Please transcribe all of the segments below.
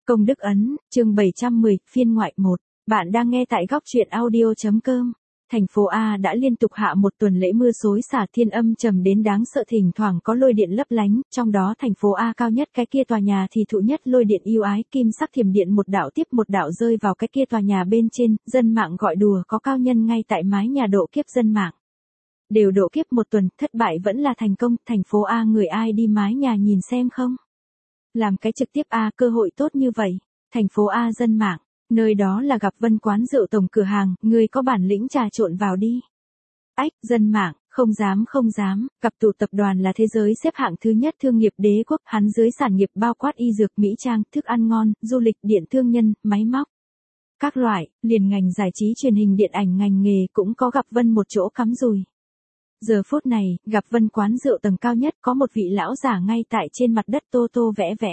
Công đức ấn, chương 710, phiên ngoại 1. Bạn đang nghe tại góc truyện audio.com. Thành phố A đã liên tục hạ một tuần lễ mưa xối xả, thiên âm trầm đến đáng sợ, thỉnh thoảng có lôi điện lấp lánh, trong đó thành phố A cao nhất cái kia tòa nhà thì thụ nhất lôi điện yêu ái, kim sắc thiểm điện một đạo tiếp một đạo rơi vào cái kia tòa nhà bên trên, dân mạng gọi đùa có cao nhân ngay tại mái nhà độ kiếp dân mạng. Đều độ kiếp một tuần, thất bại vẫn là thành công, thành phố A người ai đi mái nhà nhìn xem không? Làm cái trực tiếp A, cơ hội tốt như vậy. Thành phố A dân mạng, nơi đó là gặp Vân quán rượu tổng cửa hàng, người có bản lĩnh trà trộn vào đi. Ách, dân mạng, không dám, gặp tụ tập đoàn là thế giới xếp hạng thứ nhất thương nghiệp đế quốc, hắn dưới sản nghiệp bao quát y dược, mỹ trang, thức ăn ngon, du lịch, điện thương nhân, máy móc. Các loại, liền ngành giải trí truyền hình điện ảnh ngành nghề cũng có gặp Vân một chỗ cắm rùi. Giờ phút này, gặp Vân quán rượu tầng cao nhất có một vị lão giả ngay tại trên mặt đất tô tô vẽ vẽ.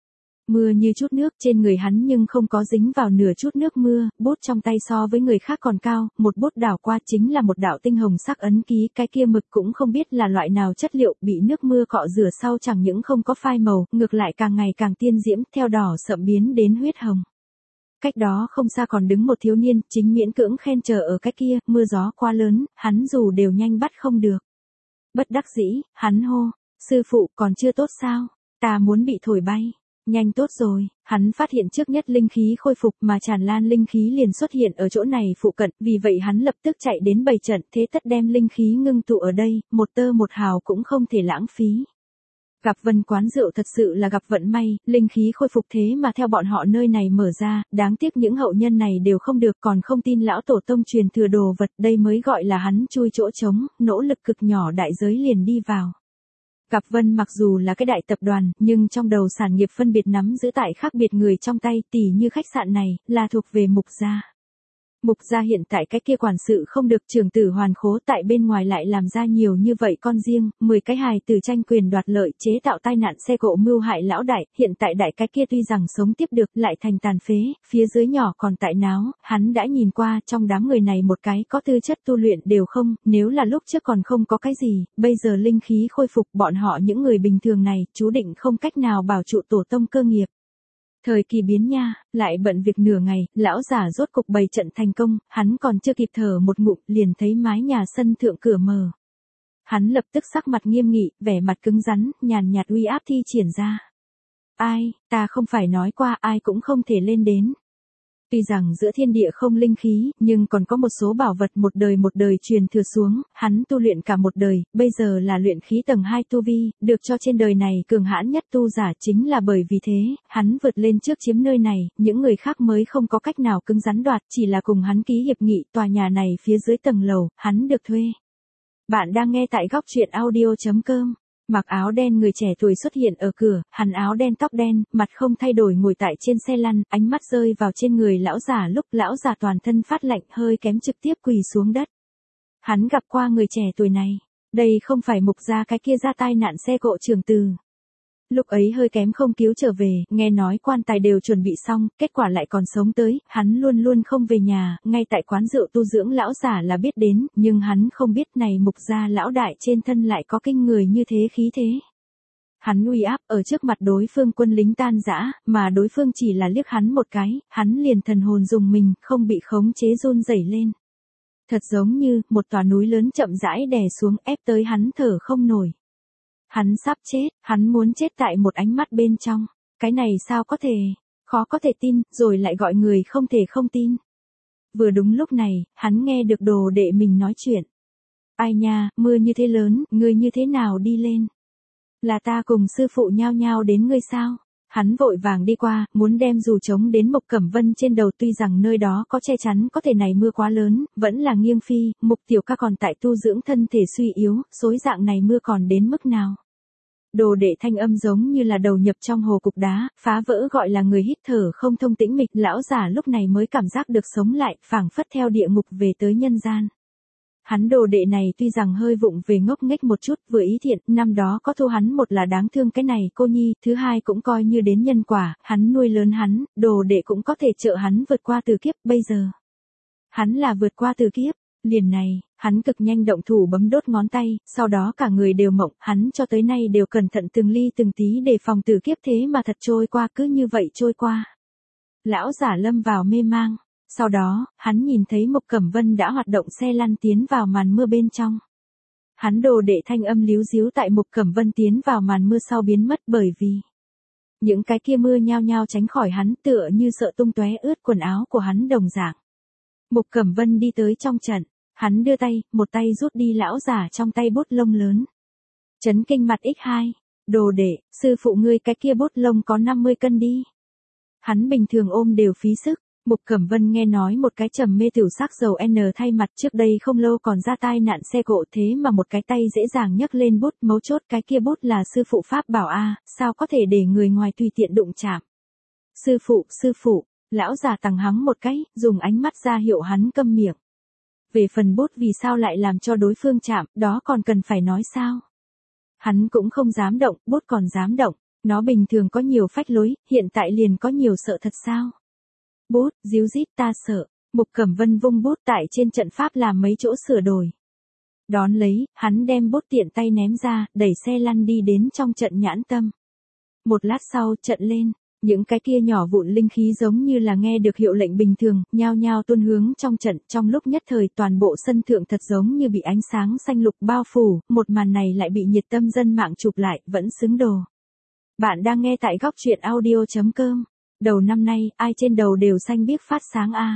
Mưa như chút nước, trên người hắn nhưng không có dính vào nửa chút nước mưa, bút trong tay so với người khác còn cao, một bút đảo qua chính là một đạo tinh hồng sắc ấn ký, cái kia mực cũng không biết là loại nào chất liệu, bị nước mưa cọ rửa sau chẳng những không có phai màu, ngược lại càng ngày càng tiên diễm, theo đỏ sậm biến đến huyết hồng. Cách đó không xa còn đứng một thiếu niên, chính miễn cưỡng khen chờ ở cái kia, mưa gió quá lớn, hắn dù đều nhanh bắt không được. Bất đắc dĩ, hắn hô, sư phụ còn chưa tốt sao, ta muốn bị thổi bay. Nhanh tốt rồi, hắn phát hiện trước nhất linh khí khôi phục mà tràn lan linh khí liền xuất hiện ở chỗ này phụ cận, vì vậy hắn lập tức chạy đến bày trận, thế tất đem linh khí ngưng tụ ở đây, một tơ một hào cũng không thể lãng phí. Gặp Vân quán rượu thật sự là gặp vận may, linh khí khôi phục thế mà theo bọn họ nơi này mở ra, đáng tiếc những hậu nhân này đều không được, còn không tin lão tổ tông truyền thừa đồ vật, đây mới gọi là hắn chui chỗ trống, nỗ lực cực nhỏ đại giới liền đi vào. Gặp Vân mặc dù là cái đại tập đoàn, nhưng trong đầu sản nghiệp phân biệt nắm giữ tại khác biệt người trong tay, tỉ như khách sạn này, là thuộc về Mục gia. Mục gia hiện tại cái kia quản sự không được, trưởng tử hoàn khố tại bên ngoài lại làm ra nhiều như vậy con riêng, 10 cái hài tử tranh quyền đoạt lợi, chế tạo tai nạn xe cộ mưu hại lão đại, hiện tại đại cái kia tuy rằng sống tiếp được, lại thành tàn phế, phía dưới nhỏ còn tại náo, hắn đã nhìn qua, trong đám người này một cái có tư chất tu luyện đều không, nếu là lúc trước còn không có cái gì, bây giờ linh khí khôi phục, bọn họ những người bình thường này, chú định không cách nào bảo trụ tổ tông cơ nghiệp. Thời kỳ biến nha, lại bận việc nửa ngày, lão giả rốt cục bày trận thành công, hắn còn chưa kịp thở một ngụm, liền thấy mái nhà sân thượng cửa mở. Hắn lập tức sắc mặt nghiêm nghị, vẻ mặt cứng rắn, nhàn nhạt uy áp thi triển ra. Ai, ta không phải nói qua ai cũng không thể lên đến. Tuy rằng giữa thiên địa không linh khí, nhưng còn có một số bảo vật một đời truyền thừa xuống, hắn tu luyện cả một đời, bây giờ là luyện khí tầng 2 tu vi, được cho trên đời này cường hãn nhất tu giả, chính là bởi vì thế, hắn vượt lên trước chiếm nơi này, những người khác mới không có cách nào cứng rắn đoạt, chỉ là cùng hắn ký hiệp nghị, tòa nhà này phía dưới tầng lầu, hắn được thuê. Bạn đang nghe tại góc truyện audio.com. Mặc áo đen người trẻ tuổi xuất hiện ở cửa, hắn áo đen tóc đen, mặt không thay đổi ngồi tại trên xe lăn, ánh mắt rơi vào trên người lão giả lúc lão giả toàn thân phát lạnh, hơi kém trực tiếp quỳ xuống đất. Hắn gặp qua người trẻ tuổi này, đây không phải Mục gia cái kia ra tai nạn xe cộ trưởng tử. Lúc ấy hơi kém không cứu trở về, nghe nói quan tài đều chuẩn bị xong, kết quả lại còn sống tới, hắn luôn luôn không về nhà, ngay tại quán rượu tu dưỡng lão giả là biết đến, nhưng hắn không biết này Mục gia lão đại trên thân lại có kinh người như thế khí thế. Hắn uy áp ở trước mặt đối phương quân lính tan rã, mà đối phương chỉ là liếc hắn một cái, hắn liền thần hồn dùng mình, không bị khống chế run rẩy lên. Thật giống như, một tòa núi lớn chậm rãi đè xuống ép tới hắn thở không nổi. Hắn sắp chết, hắn muốn chết tại một ánh mắt bên trong. Cái này sao có thể, khó có thể tin, rồi lại gọi người không thể không tin. Vừa đúng lúc này, hắn nghe được đồ đệ mình nói chuyện. Ai nha, mưa như thế lớn, ngươi như thế nào đi lên? Là ta cùng sư phụ nhao nhao đến ngươi sao? Hắn vội vàng đi qua, muốn đem dù trống đến Mục Cẩm Vân trên đầu, tuy rằng nơi đó có che chắn, có thể này mưa quá lớn, vẫn là nghiêng phi, Mục tiểu ca còn tại tu dưỡng thân thể suy yếu, xối dạng này mưa còn đến mức nào? Đồ đệ thanh âm giống như là đầu nhập trong hồ cục đá, phá vỡ gọi là người hít thở không thông tĩnh mịch, lão giả lúc này mới cảm giác được sống lại, phảng phất theo địa ngục về tới nhân gian. Hắn đồ đệ này tuy rằng hơi vụng về ngốc nghếch một chút, vừa ý thiện, năm đó có thu hắn một là đáng thương cái này cô nhi, thứ hai cũng coi như đến nhân quả, hắn nuôi lớn hắn, đồ đệ cũng có thể trợ hắn vượt qua từ kiếp, bây giờ. Hắn là vượt qua từ kiếp, liền này, hắn cực nhanh động thủ bấm đốt ngón tay, sau đó cả người đều mộng, hắn cho tới nay đều cẩn thận từng ly từng tí để phòng từ kiếp thế mà thật trôi qua cứ như vậy trôi qua. Lão giả lâm vào mê mang. Sau đó, hắn nhìn thấy Mục Cẩm Vân đã hoạt động xe lăn tiến vào màn mưa bên trong. Hắn đồ đệ thanh âm líu díu tại Mục Cẩm Vân tiến vào màn mưa sau biến mất bởi vì những cái kia mưa nhao nhao tránh khỏi hắn tựa như sợ tung tóe ướt quần áo của hắn đồng dạng. Mục Cẩm Vân đi tới trong trận, hắn đưa tay, một tay rút đi lão giả trong tay bút lông lớn. Chấn kinh mặt X2, đồ đệ, sư phụ ngươi cái kia bút lông có 50 cân đi. Hắn bình thường ôm đều phí sức. Mục Cẩm Vân nghe nói một cái trầm mê tiểu sắc dầu N thay mặt trước đây không lâu còn ra tai nạn xe cộ thế mà một cái tay dễ dàng nhấc lên bút, mấu chốt cái kia bút là sư phụ pháp bảo a, sao có thể để người ngoài tùy tiện đụng chạm. Sư phụ, lão già tằng hắng một cái, dùng ánh mắt ra hiệu hắn câm miệng. Về phần bút vì sao lại làm cho đối phương chạm, đó còn cần phải nói sao. Hắn cũng không dám động, bút còn dám động, nó bình thường có nhiều phách lối, hiện tại liền có nhiều sợ thật sao. Bút, díu dít ta sợ. Mục Cẩm Vân vung bút tại trên trận pháp làm mấy chỗ sửa đổi. Đón lấy, hắn đem bút tiện tay ném ra, đẩy xe lăn đi đến trong trận nhãn tâm. Một lát sau, trận lên, những cái kia nhỏ vụn linh khí giống như là nghe được hiệu lệnh bình thường, nhao nhao tuôn hướng trong trận, trong lúc nhất thời toàn bộ sân thượng thật giống như bị ánh sáng xanh lục bao phủ, một màn này lại bị nhiệt tâm dân mạng chụp lại, vẫn xứng đồ. Bạn đang nghe tại góc truyện audio.com. Đầu năm nay, ai trên đầu đều xanh biếc phát sáng a.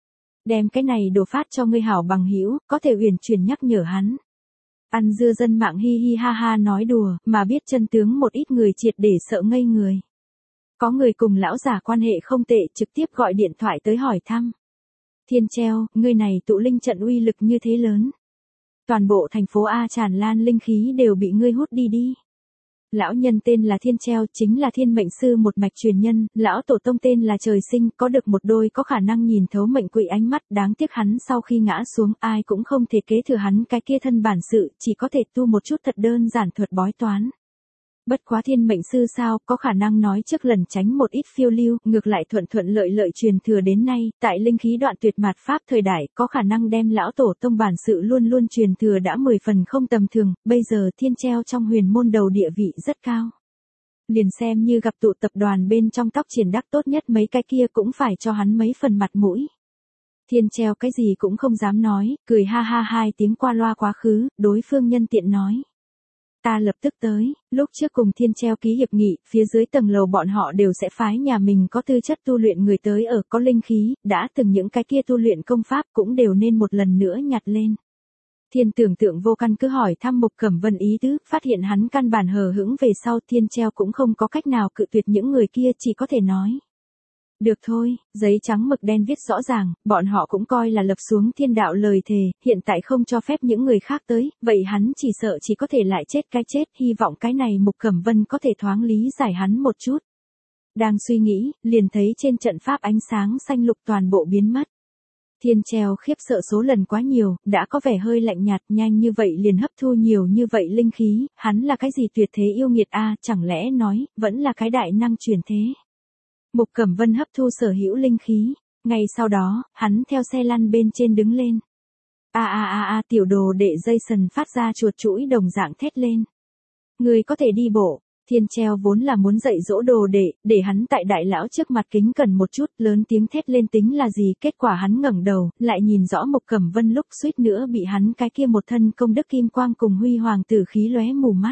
Đem cái này đồ phát cho ngươi hảo bằng hữu, có thể uyển chuyển nhắc nhở hắn. Ăn dưa dân mạng hi hi ha ha nói đùa, mà biết chân tướng một ít người triệt để sợ ngây người. Có người cùng lão giả quan hệ không tệ trực tiếp gọi điện thoại tới hỏi thăm. Thiên Treo, ngươi này tụ linh trận uy lực như thế lớn. Toàn bộ thành phố A tràn lan linh khí đều bị ngươi hút đi đi. Lão nhân tên là Thiên Treo, chính là thiên mệnh sư một mạch truyền nhân, lão tổ tông tên là Trời Sinh, có được một đôi có khả năng nhìn thấu mệnh quỷ ánh mắt, đáng tiếc hắn sau khi ngã xuống ai cũng không thể kế thừa hắn cái kia thân bản sự, chỉ có thể tu một chút thật đơn giản thuật bói toán. Bất quá thiên mệnh sư sao, có khả năng nói trước lần tránh một ít phiêu lưu, ngược lại thuận thuận lợi lợi truyền thừa đến nay, tại linh khí đoạn tuyệt mạt pháp thời đại, có khả năng đem lão tổ tông bản sự luôn luôn truyền thừa đã 10 phần không tầm thường, bây giờ Thiên Treo trong huyền môn đầu địa vị rất cao. Liền xem như gặp tụ tập đoàn bên trong tóc triển đắc tốt nhất mấy cái kia cũng phải cho hắn mấy phần mặt mũi. Thiên Treo cái gì cũng không dám nói, cười ha ha hai tiếng qua loa quá khứ, đối phương nhân tiện nói. Ta lập tức tới, lúc trước cùng Thiên Treo ký hiệp nghị, phía dưới tầng lầu bọn họ đều sẽ phái nhà mình có tư chất tu luyện người tới ở có linh khí, đã từng những cái kia tu luyện công pháp cũng đều nên một lần nữa nhặt lên. Thiên tưởng tượng vô căn cứ hỏi thăm Mục Cẩm Vân ý tứ, phát hiện hắn căn bản hờ hững về sau Thiên Treo cũng không có cách nào cự tuyệt những người kia chỉ có thể nói. Được thôi, giấy trắng mực đen viết rõ ràng, bọn họ cũng coi là lập xuống thiên đạo lời thề, hiện tại không cho phép những người khác tới, vậy hắn chỉ sợ chỉ có thể lại chết cái chết, hy vọng cái này Mục Cẩm Vân có thể thoáng lý giải hắn một chút. Đang suy nghĩ, liền thấy trên trận pháp ánh sáng xanh lục toàn bộ biến mất. Thiên Treo khiếp sợ số lần quá nhiều, đã có vẻ hơi lạnh nhạt, nhanh như vậy liền hấp thu nhiều như vậy linh khí, hắn là cái gì tuyệt thế yêu nghiệt a, chẳng lẽ nói, vẫn là cái đại năng truyền thế. Mục Cẩm Vân hấp thu sở hữu linh khí, ngay sau đó, hắn theo xe lăn bên trên đứng lên. Tiểu đồ đệ Jason phát ra chuột chuỗi đồng dạng thét lên. Người có thể đi bộ. Thiên Treo vốn là muốn dạy dỗ đồ đệ, để hắn tại đại lão trước mặt kính cẩn một chút, lớn tiếng thét lên tính là gì, kết quả hắn ngẩng đầu, lại nhìn rõ Mục Cẩm Vân lúc suýt nữa bị hắn cái kia một thân công đức kim quang cùng huy hoàng tử khí lóe mù mắt.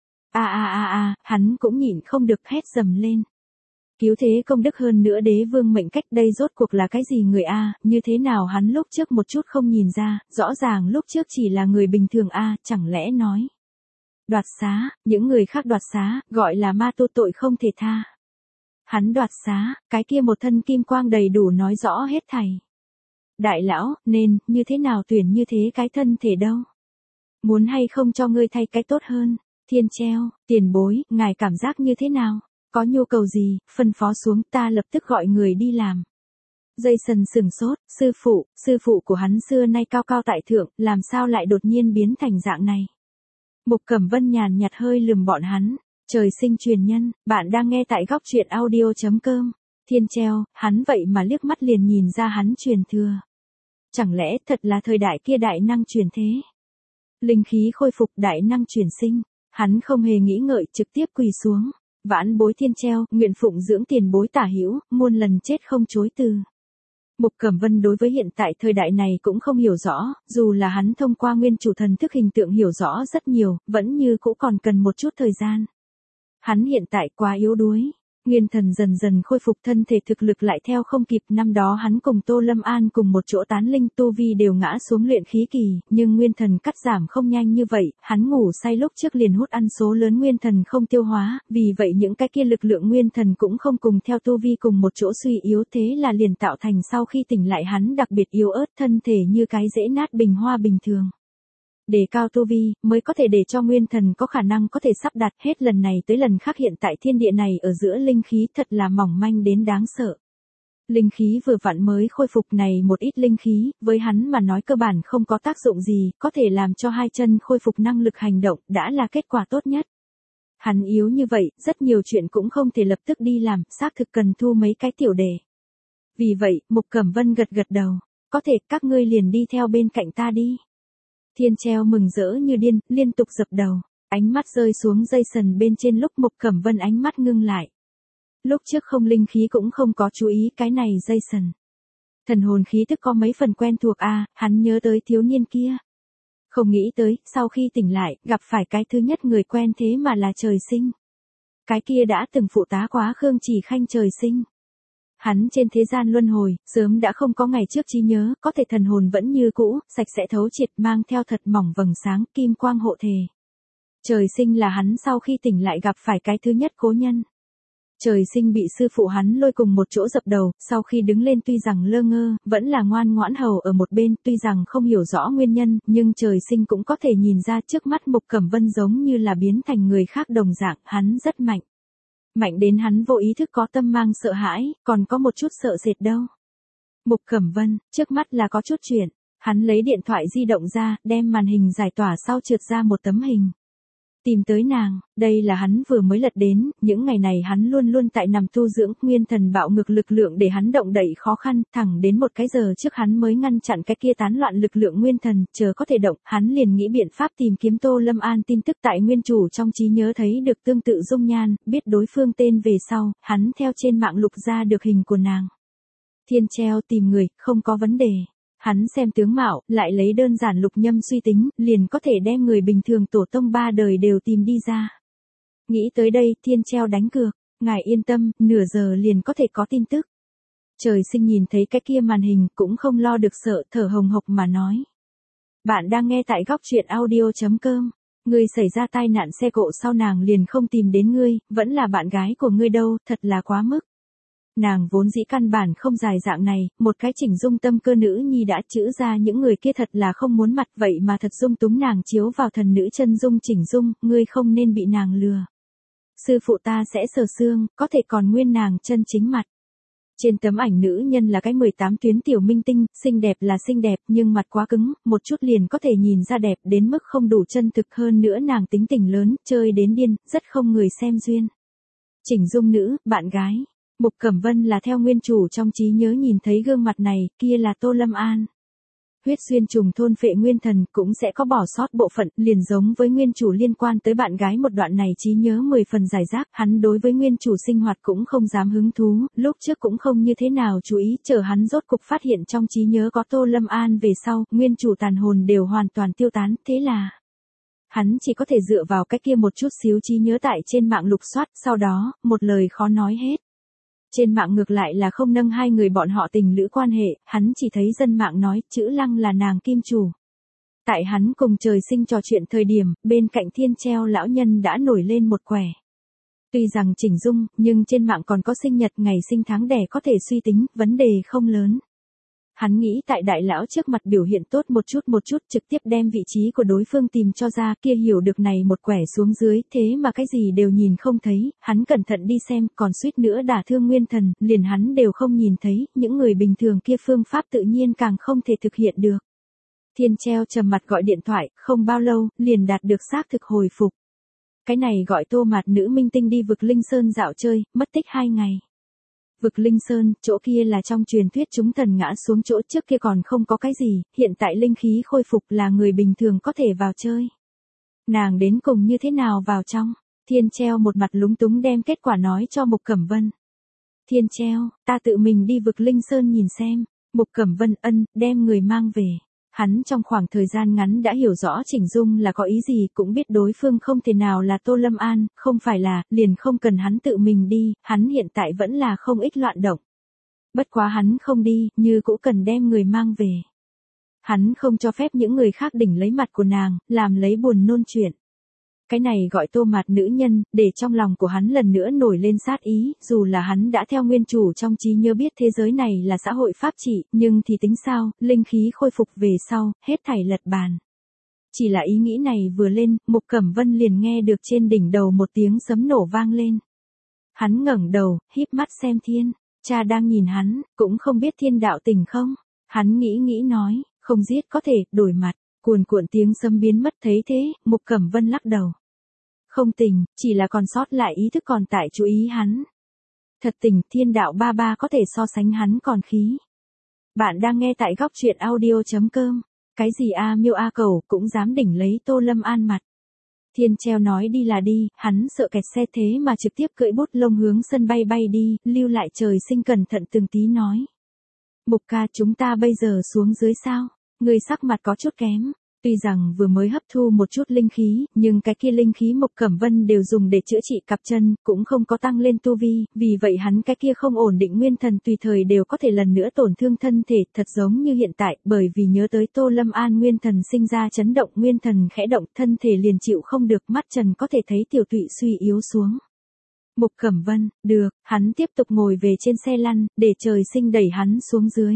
Hắn cũng nhịn không được hét dầm lên. Cứu thế công đức hơn nữa đế vương mệnh cách đây rốt cuộc là cái gì người a, như thế nào hắn lúc trước một chút không nhìn ra, rõ ràng lúc trước chỉ là người bình thường a, chẳng lẽ nói. Đoạt xá, những người khác đoạt xá, gọi là ma tu tội không thể tha. Hắn đoạt xá, cái kia một thân kim quang đầy đủ nói rõ hết thảy. Đại lão, nên, như thế nào tuyển như thế cái thân thể đâu. Muốn hay không cho ngươi thay cái tốt hơn, Thiên Treo, tiền bối, ngài cảm giác như thế nào? Có nhu cầu gì, phân phó xuống ta lập tức gọi người đi làm. Jason sửng sốt, sư phụ của hắn xưa nay cao cao tại thượng, làm sao lại đột nhiên biến thành dạng này. Mục Cẩm Vân nhàn nhạt hơi lườm bọn hắn, Trời Sinh truyền nhân, bạn đang nghe tại góc truyện audio.com. Thiên Treo, hắn vậy mà liếc mắt liền nhìn ra hắn truyền thừa. Chẳng lẽ thật là thời đại kia đại năng truyền thế. Linh khí khôi phục đại năng truyền sinh, hắn không hề nghĩ ngợi trực tiếp quỳ xuống. Vãn bối thiên treo, nguyện phụng dưỡng tiền bối tả hữu, muôn lần chết không chối từ. Mục Cẩm Vân đối với hiện tại thời đại này cũng không hiểu rõ, dù là hắn thông qua nguyên chủ thần thức hình tượng hiểu rõ rất nhiều, vẫn như cũng còn cần một chút thời gian. Hắn hiện tại quá yếu đuối. Nguyên thần dần dần khôi phục thân thể thực lực lại theo không kịp, năm đó hắn cùng Tô Lâm An cùng một chỗ tán linh tu vi đều ngã xuống luyện khí kỳ, nhưng nguyên thần cắt giảm không nhanh như vậy, hắn ngủ say lúc trước liền hút ăn số lớn nguyên thần không tiêu hóa, vì vậy những cái kia lực lượng nguyên thần cũng không cùng theo tu vi cùng một chỗ suy yếu, thế là liền tạo thành sau khi tỉnh lại hắn đặc biệt yếu ớt, thân thể như cái dễ nát bình hoa bình thường. Đề cao tu vi, mới có thể để cho nguyên thần có khả năng có thể sắp đặt, hết lần này tới lần khác hiện tại thiên địa này ở giữa linh khí thật là mỏng manh đến đáng sợ. Linh khí vừa vặn mới khôi phục này một ít linh khí, với hắn mà nói cơ bản không có tác dụng gì, có thể làm cho hai chân khôi phục năng lực hành động, đã là kết quả tốt nhất. Hắn yếu như vậy, rất nhiều chuyện cũng không thể lập tức đi làm, xác thực cần thu mấy cái tiểu đề. Vì vậy, Mục Cẩm Vân gật gật đầu, có thể các ngươi liền đi theo bên cạnh ta đi. Thiên treo mừng rỡ như điên, liên tục dập đầu, ánh mắt rơi xuống dây sần bên trên lúc Mục Cẩm Vân ánh mắt ngưng lại. Lúc trước không linh khí cũng không có chú ý cái này dây sần. Thần hồn khí tức có mấy phần quen thuộc hắn nhớ tới thiếu niên kia. Không nghĩ tới, sau khi tỉnh lại, gặp phải cái thứ nhất người quen thế mà là Trời Sinh. Cái kia đã từng phụ tá quá Khương Chỉ Khanh Trời Sinh. Hắn trên thế gian luân hồi, sớm đã không có ngày trước trí nhớ, có thể thần hồn vẫn như cũ, sạch sẽ thấu triệt mang theo thật mỏng vầng sáng, kim quang hộ thể. Trời Sinh là hắn sau khi tỉnh lại gặp phải cái thứ nhất cố nhân. Trời Sinh bị sư phụ hắn lôi cùng một chỗ dập đầu, sau khi đứng lên tuy rằng lơ ngơ, vẫn là ngoan ngoãn hầu ở một bên, tuy rằng không hiểu rõ nguyên nhân, nhưng Trời Sinh cũng có thể nhìn ra trước mắt Mục Cẩm Vân giống như là biến thành người khác đồng dạng, hắn rất mạnh. Mạnh đến hắn vô ý thức có tâm mang sợ hãi, còn có một chút sợ sệt đâu. Mục Cẩm Vân, trước mắt là có chút chuyện, hắn lấy điện thoại di động ra, đem màn hình giải tỏa sau trượt ra một tấm hình. Tìm tới nàng, đây là hắn vừa mới lật đến, những ngày này hắn luôn luôn tại nằm tu dưỡng, nguyên thần bạo ngược lực lượng để hắn động đậy khó khăn, thẳng đến một cái giờ trước hắn mới ngăn chặn cái kia tán loạn lực lượng nguyên thần, chờ có thể động, hắn liền nghĩ biện pháp tìm kiếm Tô Lâm An tin tức tại nguyên chủ trong trí nhớ thấy được tương tự dung nhan, biết đối phương tên về sau, hắn theo trên mạng lục ra được hình của nàng. Thiên treo tìm người, không có vấn đề. Hắn xem tướng mạo, lại lấy đơn giản lục nhâm suy tính, liền có thể đem người bình thường tổ tông 3 đời đều tìm đi ra. Nghĩ tới đây, Thiên treo đánh cược, ngài yên tâm, nửa giờ liền có thể có tin tức. Trời Sinh nhìn thấy cái kia màn hình, cũng không lo được sợ, thở hồng hộc mà nói. Bạn đang nghe tại góc truyện audio.com. Ngươi xảy ra tai nạn xe cộ sau nàng liền không tìm đến ngươi, vẫn là bạn gái của ngươi đâu, thật là quá mức. Nàng vốn dĩ căn bản không dài dạng này, một cái chỉnh dung tâm cơ nữ nhi đã chữ ra những người kia thật là không muốn mặt vậy mà thật dung túng nàng chiếu vào thần nữ chân dung chỉnh dung, ngươi không nên bị nàng lừa. Sư phụ ta sẽ sờ xương, có thể còn nguyên nàng chân chính mặt. Trên tấm ảnh nữ nhân là cái 18 tuyến tiểu minh tinh, xinh đẹp là xinh đẹp nhưng mặt quá cứng, một chút liền có thể nhìn ra đẹp đến mức không đủ chân thực, hơn nữa nàng tính tình lớn, chơi đến điên, rất không người xem duyên. Chỉnh dung nữ, bạn gái. Mục Cẩm Vân là theo nguyên chủ trong trí nhớ nhìn thấy gương mặt này, kia là Tô Lâm An. Huyết xuyên trùng thôn phệ nguyên thần cũng sẽ có bỏ sót bộ phận, liền giống với nguyên chủ liên quan tới bạn gái một đoạn này trí nhớ 10 phần giải rác, hắn đối với nguyên chủ sinh hoạt cũng không dám hứng thú, lúc trước cũng không như thế nào chú ý, chờ hắn rốt cục phát hiện trong trí nhớ có Tô Lâm An về sau, nguyên chủ tàn hồn đều hoàn toàn tiêu tán, thế là hắn chỉ có thể dựa vào cái kia một chút xíu trí nhớ tại trên mạng lục soát, sau đó, một lời khó nói hết. Trên mạng ngược lại là không nâng hai người bọn họ tình lữ quan hệ, hắn chỉ thấy dân mạng nói chữ Lăng là nàng kim chủ. Tại hắn cùng Trời Sinh trò chuyện thời điểm, bên cạnh Thiên treo lão nhân đã nổi lên một quẻ. Tuy rằng chỉnh dung, nhưng trên mạng còn có sinh nhật ngày sinh tháng đẻ có thể suy tính, vấn đề không lớn. Hắn nghĩ tại đại lão trước mặt biểu hiện tốt một chút trực tiếp đem vị trí của đối phương tìm cho ra, kia hiểu được này một quẻ xuống dưới, thế mà cái gì đều nhìn không thấy, hắn cẩn thận đi xem, còn suýt nữa đả thương nguyên thần, liền hắn đều không nhìn thấy, những người bình thường kia phương pháp tự nhiên càng không thể thực hiện được. Thiên treo trầm mặt gọi điện thoại, không bao lâu, liền đạt được xác thực hồi phục. Cái này gọi Tô Mạt nữ minh tinh đi vực Linh Sơn dạo chơi, mất tích 2 ngày. Vực Linh Sơn, chỗ kia là trong truyền thuyết chúng thần ngã xuống chỗ trước kia còn không có cái gì, hiện tại linh khí khôi phục là người bình thường có thể vào chơi. Nàng đến cùng như thế nào vào trong? Thiên Treo một mặt lúng túng đem kết quả nói cho Mục Cẩm Vân. Thiên Treo, ta tự mình đi vực Linh Sơn nhìn xem. Mục Cẩm Vân ân, đem người mang về. Hắn trong khoảng thời gian ngắn đã hiểu rõ Chỉnh Dung là có ý gì, cũng biết đối phương không thể nào là Tô Lâm An, không phải là, liền không cần hắn tự mình đi, hắn hiện tại vẫn là không ít loạn động. Bất quá hắn không đi, như cũng cần đem người mang về. Hắn không cho phép những người khác đỉnh lấy mặt của nàng, làm lấy buồn nôn chuyện. Cái này gọi Tô Mạt nữ nhân, để trong lòng của hắn lần nữa nổi lên sát ý, dù là hắn đã theo nguyên chủ trong trí nhớ biết thế giới này là xã hội pháp trị, nhưng thì tính sao, linh khí khôi phục về sau, hết thảy lật bàn. Chỉ là ý nghĩ này vừa lên, Mục Cẩm Vân liền nghe được trên đỉnh đầu một tiếng sấm nổ vang lên. Hắn ngẩng đầu, híp mắt xem Thiên, cha đang nhìn hắn, cũng không biết Thiên đạo tình không. Hắn nghĩ nói, không giết có thể, đổi mặt, cuồn cuộn tiếng sấm biến mất thấy thế, Mục Cẩm Vân lắc đầu. Không tình, chỉ là còn sót lại ý thức còn tại chú ý hắn. Thật tình, Thiên đạo ba ba có thể so sánh hắn còn khí. Bạn đang nghe tại góc truyện audio.com. Cái gì a miêu a cầu cũng dám đỉnh lấy Tô Lâm An mặt. Thiên Treo nói đi là đi, hắn sợ kẹt xe thế mà trực tiếp cưỡi bút lông hướng sân bay bay đi, lưu lại Trời Sinh cẩn thận từng tí nói. Mục ca chúng ta bây giờ xuống dưới sao? Người sắc mặt có chút kém. Tuy rằng vừa mới hấp thu một chút linh khí, nhưng cái kia linh khí Mục Cẩm Vân đều dùng để chữa trị cặp chân, cũng không có tăng lên tu vi, vì vậy hắn cái kia không ổn định nguyên thần tùy thời đều có thể lần nữa tổn thương thân thể, thật giống như hiện tại, bởi vì nhớ tới Tô Lâm An nguyên thần sinh ra chấn động, nguyên thần khẽ động, thân thể liền chịu không được, mắt trần có thể thấy tiểu tụy suy yếu xuống. Mục Cẩm Vân, được, hắn tiếp tục ngồi về trên xe lăn, để Trời Sinh đẩy hắn xuống dưới.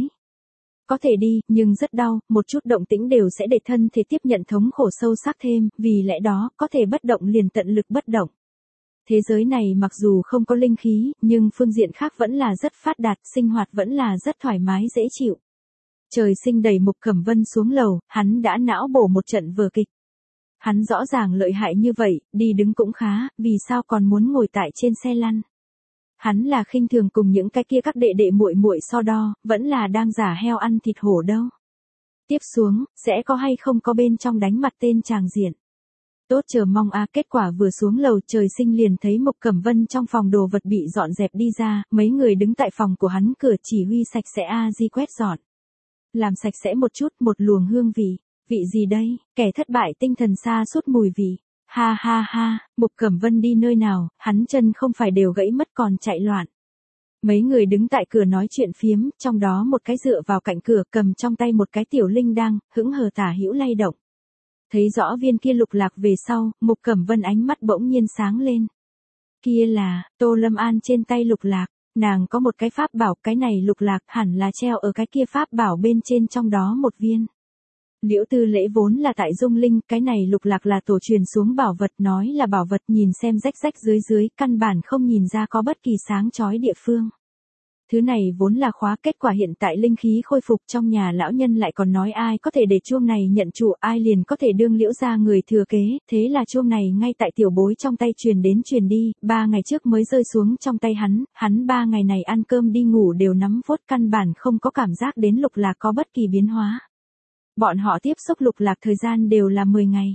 Có thể đi, nhưng rất đau, một chút động tĩnh đều sẽ để thân thể tiếp nhận thống khổ sâu sắc thêm, vì lẽ đó, có thể bất động liền tận lực bất động. Thế giới này mặc dù không có linh khí, nhưng phương diện khác vẫn là rất phát đạt, sinh hoạt vẫn là rất thoải mái dễ chịu. Trời Sinh đẩy Mục Cẩm Vân xuống lầu, hắn đã não bổ một trận vở kịch. Hắn rõ ràng lợi hại như vậy, đi đứng cũng khá, vì sao còn muốn ngồi tại trên xe lăn. Hắn là khinh thường cùng những cái kia các đệ đệ muội muội so đo, vẫn là đang giả heo ăn thịt hổ đâu. Tiếp xuống, sẽ có hay không có bên trong đánh mặt tên tràng diện. Tốt chờ mong a, kết quả vừa xuống lầu Trời Sinh liền thấy Mục Cẩm Vân trong phòng đồ vật bị dọn dẹp đi ra, mấy người đứng tại phòng của hắn cửa chỉ huy sạch sẽ di quét dọn. Làm sạch sẽ một chút, một luồng hương vị. Vị gì đây, kẻ thất bại tinh thần xa suốt mùi vị. Ha ha ha, Mục Cẩm Vân đi nơi nào, hắn chân không phải đều gãy mất còn chạy loạn. Mấy người đứng tại cửa nói chuyện phiếm, trong đó một cái dựa vào cạnh cửa cầm trong tay một cái tiểu linh đang, hững hờ tả hữu lay động. Thấy rõ viên kia lục lạc về sau, Mục Cẩm Vân ánh mắt bỗng nhiên sáng lên. Kia là, Tô Lâm An trên tay lục lạc, nàng có một cái pháp bảo, cái này lục lạc hẳn là treo ở cái kia pháp bảo bên trên trong đó một viên. Liễu Tư Lễ vốn là tại Dung Linh, cái này lục lạc là tổ truyền xuống bảo vật, nói là bảo vật nhìn xem rách rách dưới dưới, căn bản không nhìn ra có bất kỳ sáng chói địa phương. Thứ này vốn là khóa, kết quả hiện tại linh khí khôi phục trong nhà lão nhân lại còn nói ai có thể để chuông này nhận chủ, ai liền có thể đương Liễu gia người thừa kế, thế là chuông này ngay tại tiểu bối trong tay truyền đến truyền đi, 3 ngày trước mới rơi xuống trong tay hắn 3 ngày này ăn cơm đi ngủ đều nắm vốt, căn bản không có cảm giác đến lục lạc có bất kỳ biến hóa. Bọn họ tiếp xúc lục lạc thời gian đều là 10 ngày.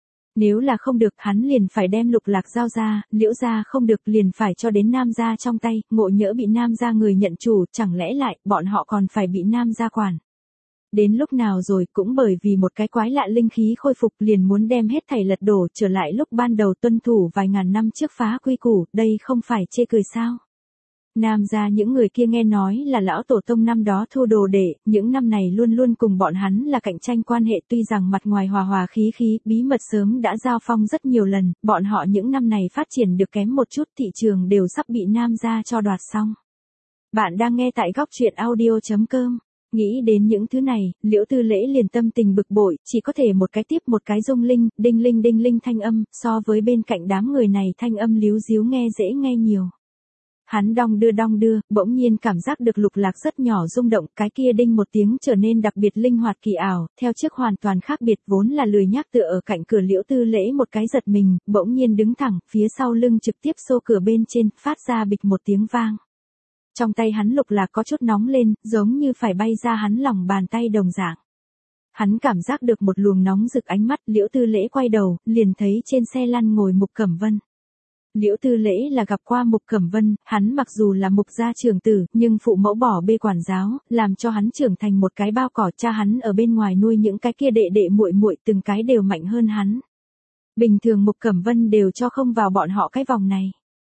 Nếu là không được hắn liền phải đem lục lạc giao ra, Liễu gia không được liền phải cho đến Nam gia trong tay, ngộ nhỡ bị Nam gia người nhận chủ, chẳng lẽ lại bọn họ còn phải bị Nam gia quản. Đến lúc nào rồi, cũng bởi vì một cái quái lạ linh khí khôi phục liền muốn đem hết thảy lật đổ trở lại lúc ban đầu tuân thủ vài ngàn năm trước phá quy củ, đây không phải chê cười sao. Nam gia những người kia nghe nói là lão tổ tông năm đó thu đồ đệ, những năm này luôn luôn cùng bọn hắn là cạnh tranh quan hệ, tuy rằng mặt ngoài hòa hòa khí khí, bí mật sớm đã giao phong rất nhiều lần, bọn họ những năm này phát triển được kém một chút, thị trường đều sắp bị Nam gia cho đoạt xong. Bạn đang nghe tại góc truyện audio.com. Nghĩ đến những thứ này, Liễu Tư Lễ liền tâm tình bực bội, chỉ có thể một cái tiếp một cái Dung Linh, đinh linh thanh âm, so với bên cạnh đám người này thanh âm líu díu nghe dễ nghe nhiều. Hắn đong đưa, bỗng nhiên cảm giác được lục lạc rất nhỏ rung động, cái kia đinh một tiếng trở nên đặc biệt linh hoạt kỳ ảo, theo trước hoàn toàn khác biệt, vốn là lười nhác tựa ở cạnh cửa Liễu Tư Lễ một cái giật mình, bỗng nhiên đứng thẳng, phía sau lưng trực tiếp xô cửa bên trên, phát ra bịch một tiếng vang. Trong tay hắn lục lạc có chút nóng lên, giống như phải bay ra hắn lòng bàn tay đồng dạng. Hắn cảm giác được một luồng nóng rực ánh mắt, Liễu Tư Lễ quay đầu, liền thấy trên xe lăn ngồi Mục Cẩm Vân. Liễu Tư Lễ là gặp qua Mục Cẩm Vân, hắn mặc dù là Mục gia trưởng tử, nhưng phụ mẫu bỏ bê quản giáo, làm cho hắn trưởng thành một cái bao cỏ, cha hắn ở bên ngoài nuôi những cái kia đệ đệ muội muội từng cái đều mạnh hơn hắn. Bình thường Mục Cẩm Vân đều cho không vào bọn họ cái vòng này.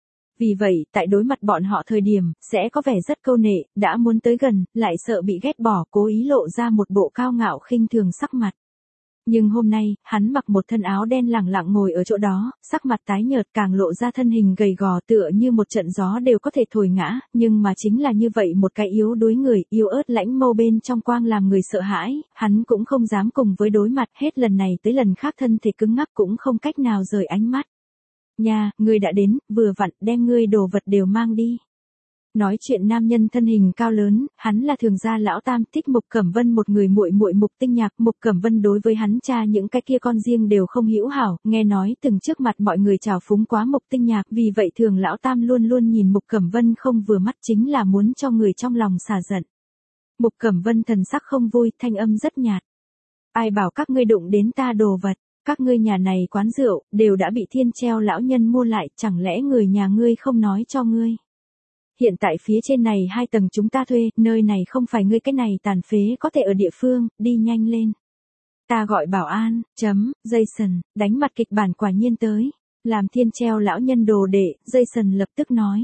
Vì vậy, tại đối mặt bọn họ thời điểm, sẽ có vẻ rất câu nệ, đã muốn tới gần, lại sợ bị ghét bỏ, cố ý lộ ra một bộ cao ngạo khinh thường sắc mặt. Nhưng hôm nay, hắn mặc một thân áo đen lẳng lặng ngồi ở chỗ đó, sắc mặt tái nhợt càng lộ ra thân hình gầy gò tựa như một trận gió đều có thể thổi ngã, nhưng mà chính là như vậy một cái yếu đuối người, yếu ớt lãnh mâu bên trong quang làm người sợ hãi, hắn cũng không dám cùng với đối mặt, hết lần này tới lần khác thân thể cứng ngắc cũng không cách nào rời ánh mắt. Nha, ngươi đã đến, vừa vặn, đem ngươi đồ vật đều mang đi. Nói chuyện nam nhân thân hình cao lớn, hắn là Thường gia lão tam, thích Mục Cẩm Vân một người muội muội Mục Tinh Nhạc, Mục Cẩm Vân đối với hắn cha những cái kia con riêng đều không hữu hảo, nghe nói từng trước mặt mọi người trào phúng quá Mục Tinh Nhạc, vì vậy Thường lão tam luôn luôn nhìn Mục Cẩm Vân không vừa mắt, chính là muốn cho người trong lòng xả giận. Mục Cẩm Vân thần sắc không vui, thanh âm rất nhạt. Ai bảo các ngươi đụng đến ta đồ vật? Các ngươi nhà này quán rượu, đều đã bị Thiên Treo lão nhân mua lại, chẳng lẽ người nhà ngươi không nói cho ngươi? Hiện tại phía trên này 2 tầng chúng ta thuê, nơi này không phải ngươi cái này tàn phế có thể ở địa phương, đi nhanh lên. Ta gọi bảo an, Jason, đánh mặt kịch bản quả nhiên tới. Làm Thiên Treo lão nhân đồ đệ, Jason lập tức nói.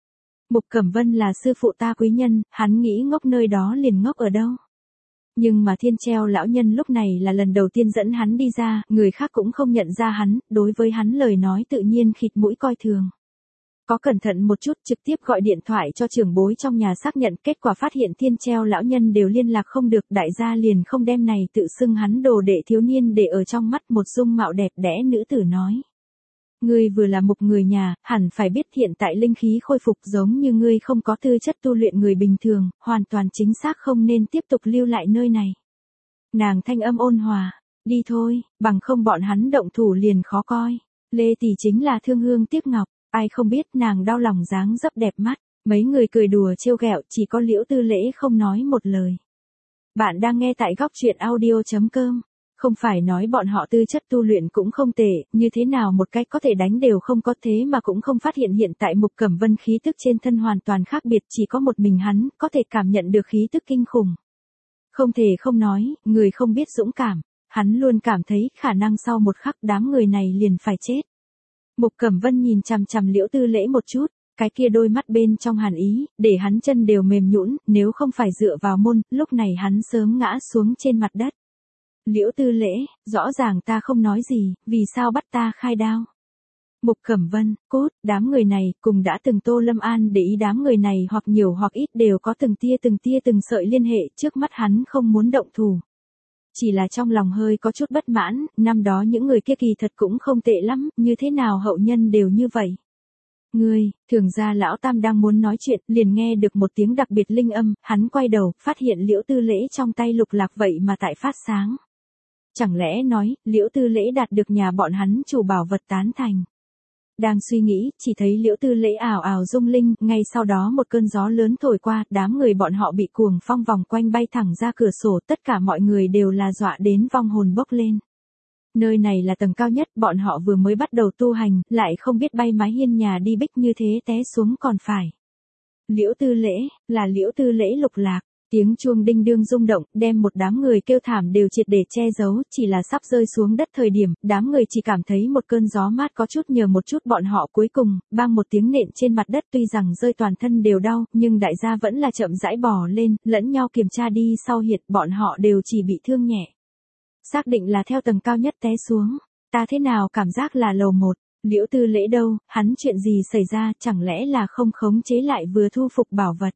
Mục Cẩm Vân là sư phụ ta quý nhân, hắn nghĩ ngốc nơi đó liền ngốc ở đâu. Nhưng mà Thiên Treo lão nhân lúc này là lần đầu tiên dẫn hắn đi ra, người khác cũng không nhận ra hắn, đối với hắn lời nói tự nhiên khịt mũi coi thường. Có cẩn thận một chút, trực tiếp gọi điện thoại cho trưởng bối trong nhà xác nhận, kết quả phát hiện Thiên Treo lão nhân đều liên lạc không được, đại gia liền không đem này tự xưng hắn đồ đệ thiếu niên để ở trong mắt. Một dung mạo đẹp đẽ nữ tử nói. Ngươi vừa là Mục người nhà, hẳn phải biết hiện tại linh khí khôi phục, giống như ngươi không có tư chất tu luyện người bình thường, hoàn toàn chính xác không nên tiếp tục lưu lại nơi này. Nàng thanh âm ôn hòa, đi thôi, bằng không bọn hắn động thủ liền khó coi. Lê tỷ chính là thương hương tiếc ngọc, ai không biết nàng đau lòng dáng dấp đẹp mắt, mấy người cười đùa trêu ghẹo, chỉ có Liễu Tư Lễ không nói một lời. Bạn đang nghe tại góc truyện audio.com. Không phải nói bọn họ tư chất tu luyện cũng không tệ, như thế nào một cách có thể đánh đều không có, thế mà cũng không phát hiện hiện tại Mục Cẩm Vân khí tức trên thân hoàn toàn khác biệt, chỉ có một mình hắn có thể cảm nhận được khí tức kinh khủng. Không thể không nói, người không biết dũng cảm, hắn luôn cảm thấy khả năng sau một khắc đám người này liền phải chết. Mục Cẩm Vân nhìn chằm chằm Liễu Tư Lễ một chút, cái kia đôi mắt bên trong hàn ý, để hắn chân đều mềm nhũn, nếu không phải dựa vào môn, lúc này hắn sớm ngã xuống trên mặt đất. Liễu Tư Lễ, rõ ràng ta không nói gì, vì sao bắt ta khai đao? Mục Cẩm Vân, cốt, đám người này, cùng đã từng Tô Lâm An để ý đám người này hoặc nhiều hoặc ít đều có từng tia từng sợi liên hệ, trước mắt hắn không muốn động thủ. Chỉ là trong lòng hơi có chút bất mãn, năm đó những người kia kỳ thật cũng không tệ lắm, như thế nào hậu nhân đều như vậy. Ngươi, Thường gia lão tam đang muốn nói chuyện, liền nghe được một tiếng đặc biệt linh âm, hắn quay đầu, phát hiện Liễu Tư Lễ trong tay lục lạc vậy mà tại phát sáng. Chẳng lẽ nói, Liễu Tư Lễ đạt được nhà bọn hắn chủ bảo vật tán thành. Đang suy nghĩ, chỉ thấy Liễu Tư Lễ ảo ảo rung linh, ngay sau đó một cơn gió lớn thổi qua, đám người bọn họ bị cuồng phong vòng quanh bay thẳng ra cửa sổ, tất cả mọi người đều là dọa đến vong hồn bốc lên. Nơi này là tầng cao nhất, bọn họ vừa mới bắt đầu tu hành, lại không biết bay mái hiên nhà đi bích như thế té xuống còn phải. Liễu Tư Lễ, là Liễu Tư Lễ lục lạc. Tiếng chuông đinh đương rung động, đem một đám người kêu thảm đều triệt để che giấu, chỉ là sắp rơi xuống đất thời điểm, đám người chỉ cảm thấy một cơn gió mát có chút nhờ một chút bọn họ cuối cùng, bang một tiếng nện trên mặt đất, tuy rằng rơi toàn thân đều đau, nhưng đại gia vẫn là chậm rãi bò lên, lẫn nhau kiểm tra đi sau hiện bọn họ đều chỉ bị thương nhẹ. Xác định là theo tầng cao nhất té xuống, ta thế nào cảm giác là lầu 1, Liễu Tư Lễ đâu, hắn chuyện gì xảy ra, chẳng lẽ là không khống chế lại vừa thu phục bảo vật.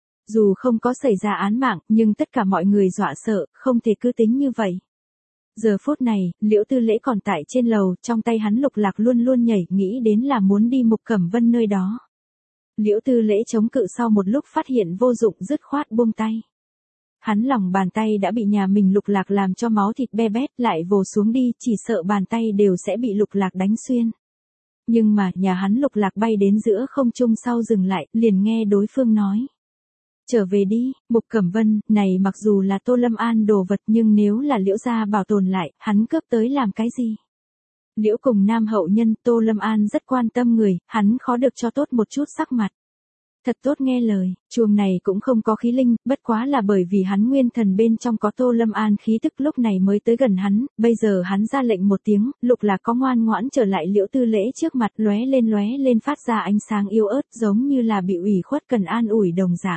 Dù không có xảy ra án mạng, nhưng tất cả mọi người dọa sợ, không thể cứ tính như vậy. Giờ phút này, Liễu Tư Lễ còn tại trên lầu, trong tay hắn lục lạc luôn luôn nhảy, nghĩ đến là muốn đi Mục Cẩm Vân nơi đó. Liễu Tư Lễ chống cự sau một lúc phát hiện vô dụng, dứt khoát buông tay. Hắn lòng bàn tay đã bị nhà mình lục lạc làm cho máu thịt be bét, lại vồ xuống đi, chỉ sợ bàn tay đều sẽ bị lục lạc đánh xuyên. Nhưng mà, nhà hắn lục lạc bay đến giữa không trung sau dừng lại, liền nghe đối phương nói. Trở về đi, Mục Cẩm Vân, này mặc dù là Tô Lâm An đồ vật nhưng nếu là Liễu gia bảo tồn lại, hắn cướp tới làm cái gì? Liễu cùng nam hậu nhân Tô Lâm An rất quan tâm người, hắn khó được cho tốt một chút sắc mặt. Thật tốt nghe lời, chuông này cũng không có khí linh, bất quá là bởi vì hắn nguyên thần bên trong có Tô Lâm An khí tức lúc này mới tới gần hắn, bây giờ hắn ra lệnh một tiếng, Lục Lạc có ngoan ngoãn trở lại Liễu Tư Lễ trước mặt lóe lên phát ra ánh sáng yếu ớt giống như là bị ủy khuất cần an ủi đồng dạng.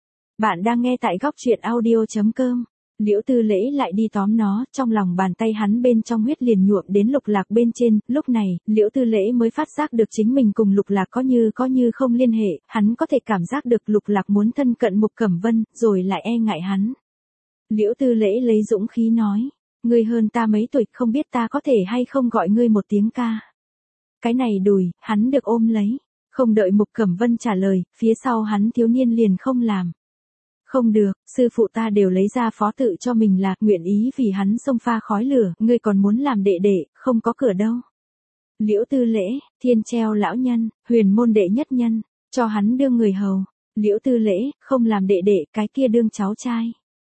Bạn đang nghe tại góc truyện audio.com. Liễu Tư Lễ lại đi tóm nó, trong lòng bàn tay hắn bên trong huyết liền nhuộm đến Lục Lạc bên trên, lúc này, Liễu Tư Lễ mới phát giác được chính mình cùng Lục Lạc có như không liên hệ, hắn có thể cảm giác được Lục Lạc muốn thân cận Mục Cẩm Vân, rồi lại e ngại hắn. Liễu Tư Lễ lấy dũng khí nói, ngươi hơn ta mấy tuổi, không biết ta có thể hay không gọi ngươi một tiếng ca. Cái này đùi, hắn được ôm lấy, không đợi Mục Cẩm Vân trả lời, phía sau hắn thiếu niên liền không làm. Không được, sư phụ ta đều lấy ra phó tự cho mình là nguyện ý vì hắn xông pha khói lửa, ngươi còn muốn làm đệ đệ, không có cửa đâu. Liễu Tư Lễ, thiên treo lão nhân, huyền môn đệ nhất nhân, cho hắn đương người hầu. Liễu Tư Lễ, không làm đệ đệ, cái kia đương cháu trai.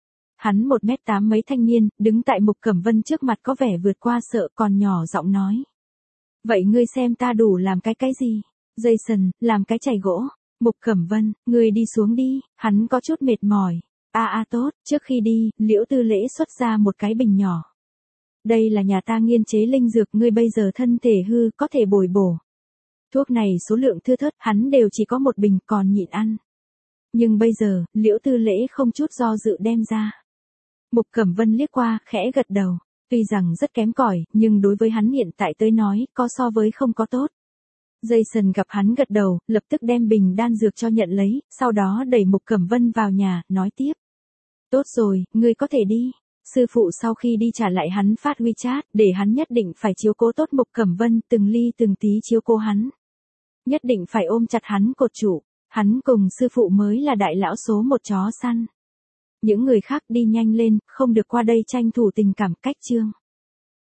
Hắn 1m8 mấy thanh niên, đứng tại Mục Cẩm Vân trước mặt có vẻ vượt qua sợ còn nhỏ giọng nói. Vậy ngươi xem ta đủ làm cái gì? Jason, làm cái chày gỗ. Mục Cẩm Vân, ngươi đi xuống đi, hắn có chút mệt mỏi. Tốt, trước khi đi, Liễu Tư Lễ xuất ra một cái bình nhỏ. Đây là nhà ta nghiên chế linh dược, ngươi bây giờ thân thể hư, có thể bồi bổ. Thuốc này số lượng thưa thớt, hắn đều chỉ có một bình còn nhịn ăn. Nhưng bây giờ, Liễu Tư Lễ không chút do dự đem ra. Mục Cẩm Vân liếc qua, khẽ gật đầu. Tuy rằng rất kém cỏi, nhưng đối với hắn hiện tại tới nói, có so với không có tốt. Jason gặp hắn gật đầu, lập tức đem bình đan dược cho nhận lấy, sau đó đẩy Mục Cẩm Vân vào nhà, nói tiếp. Tốt rồi, ngươi có thể đi. Sư phụ sau khi đi trả lại hắn phát WeChat, để hắn nhất định phải chiếu cố tốt Mục Cẩm Vân, từng ly từng tí chiếu cố hắn. Nhất định phải ôm chặt hắn cột trụ, hắn cùng sư phụ mới là đại lão số một chó săn. Những người khác đi nhanh lên, không được qua đây tranh thủ tình cảm cách chương.